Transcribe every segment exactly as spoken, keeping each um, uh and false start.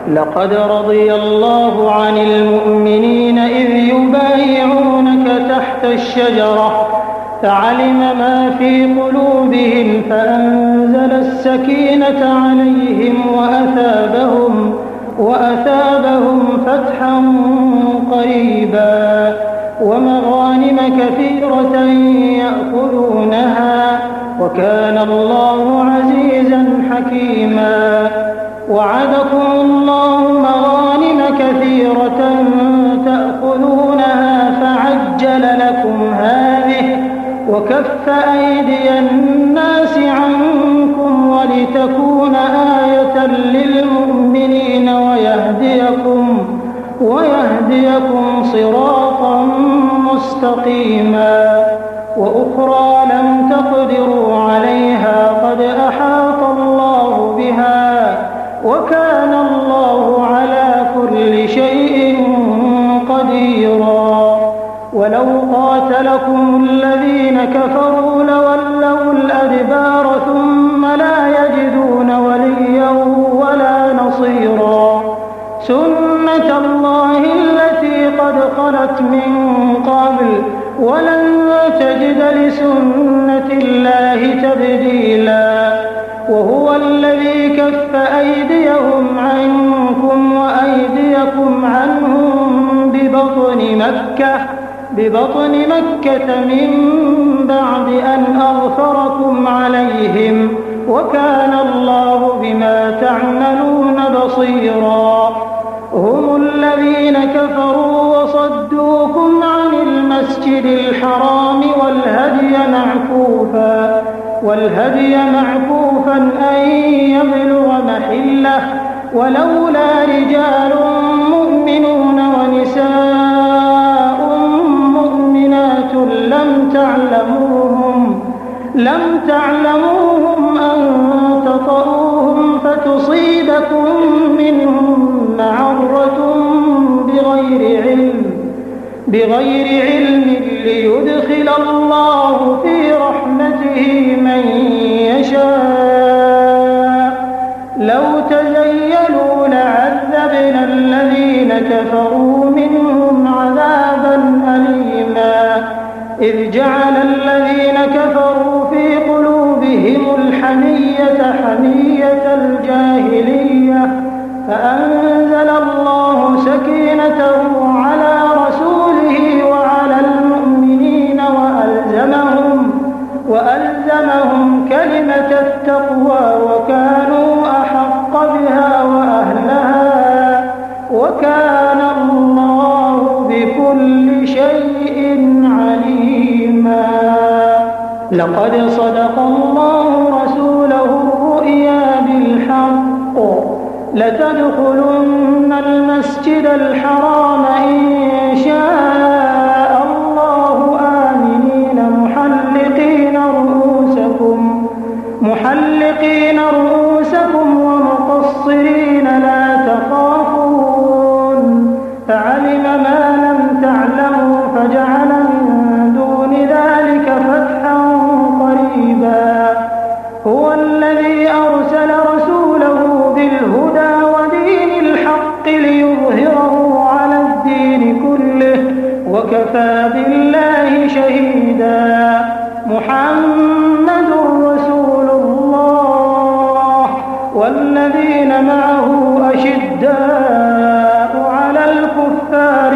لقد رضي الله عن المؤمنين إذ يبايعونك تحت الشجرة فعلم ما في قلوبهم فأنزل السكينة عليهم وأثابهم, وأثابهم فتحا قريبا ومغانم كثيرة يأخذونها وكان الله عزيزا حكيما. وعدكم الله مغانم كثيرة تأخذونها فعجل لكم هذه وكف أيدي الناس عنكم ولتكون آية للمؤمنين ويهديكم, ويهديكم صراطا مستقيما. وأخرى لم تقدروا عليها قد أحاط الله بها وكان الله على كل شيء قديرا. ولو قاتلكم الذين كفروا لولوا الأدبار ثم لا يجدون وليا ولا نصيرا. سنة الله التي قد خلت من قبل ولن تجد لسنة الله تبديلا. وهو الذي كف أيديهم عنكم وأيديكم عنهم ببطن مكة, ببطن مكة من بعد أن أغفركم عليهم وكان الله بما تعملون بصيرا. هم الذين كفروا وصدوكم عن المسجد الحرام والهدي معكوفا, والهدي معكوفا أن يبلغ محله ولولا رجال مؤمنون ونساء مؤمنات لم تعلموهم, لم تعلموهم أن تطؤوهم فتصيبكم منهم معرة بغير علم, بغير علم ليدخل الله في رحمته من يشاء. لو تزيلوا لعذبنا الذين كفروا منهم عذابا أليما. إذ جعل الذين كفروا في قلوبهم الحمية حمية الجاهلية فأنزل الله سكينته على رسوله وعلى المؤمنين وألزمهم, وألزمهم كلمة التقوى وكانوا أحق بها وأهلها وكان الله بكل شيء عليما. لقد صدق الله رسوله الرؤيا بالحق لتدخلن المسجد الحرام إن شاء الله آمنين محلقين رؤوسكم, محلقين رؤوسكم ومقصرين لا تخافون فعلم ما لم تعلموا فجعل من دون ذلك فتحا قريبا. هو الذي أرسل رسوله بالهدى ودين الحق ليظهره على الدين كله وكفى بالله شهيدا. محمد رسول الله والذين معه أشداء على الكفار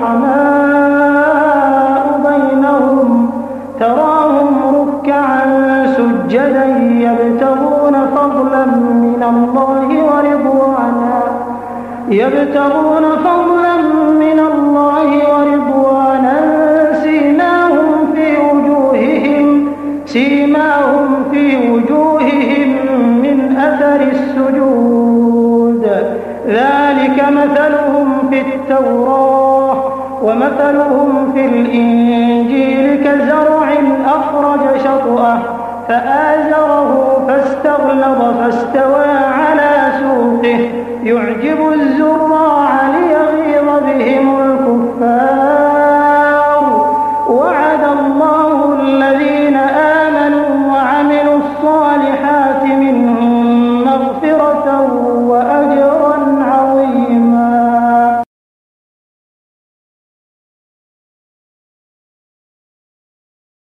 رحماء بينهم تراهم ركعا سجدا يبتغون فضلا من الله ورضوانا, يبتغون فضلا من الله ورضوانا سيماهم في وجوههم, سيماهم في وجوههم من أثر السجود. ذلك مثلهم في التوراة ومثلهم في الإنجيل كزرع أخرج شطأه فآزره فاستغلظ فاستوى على سوقه يعجب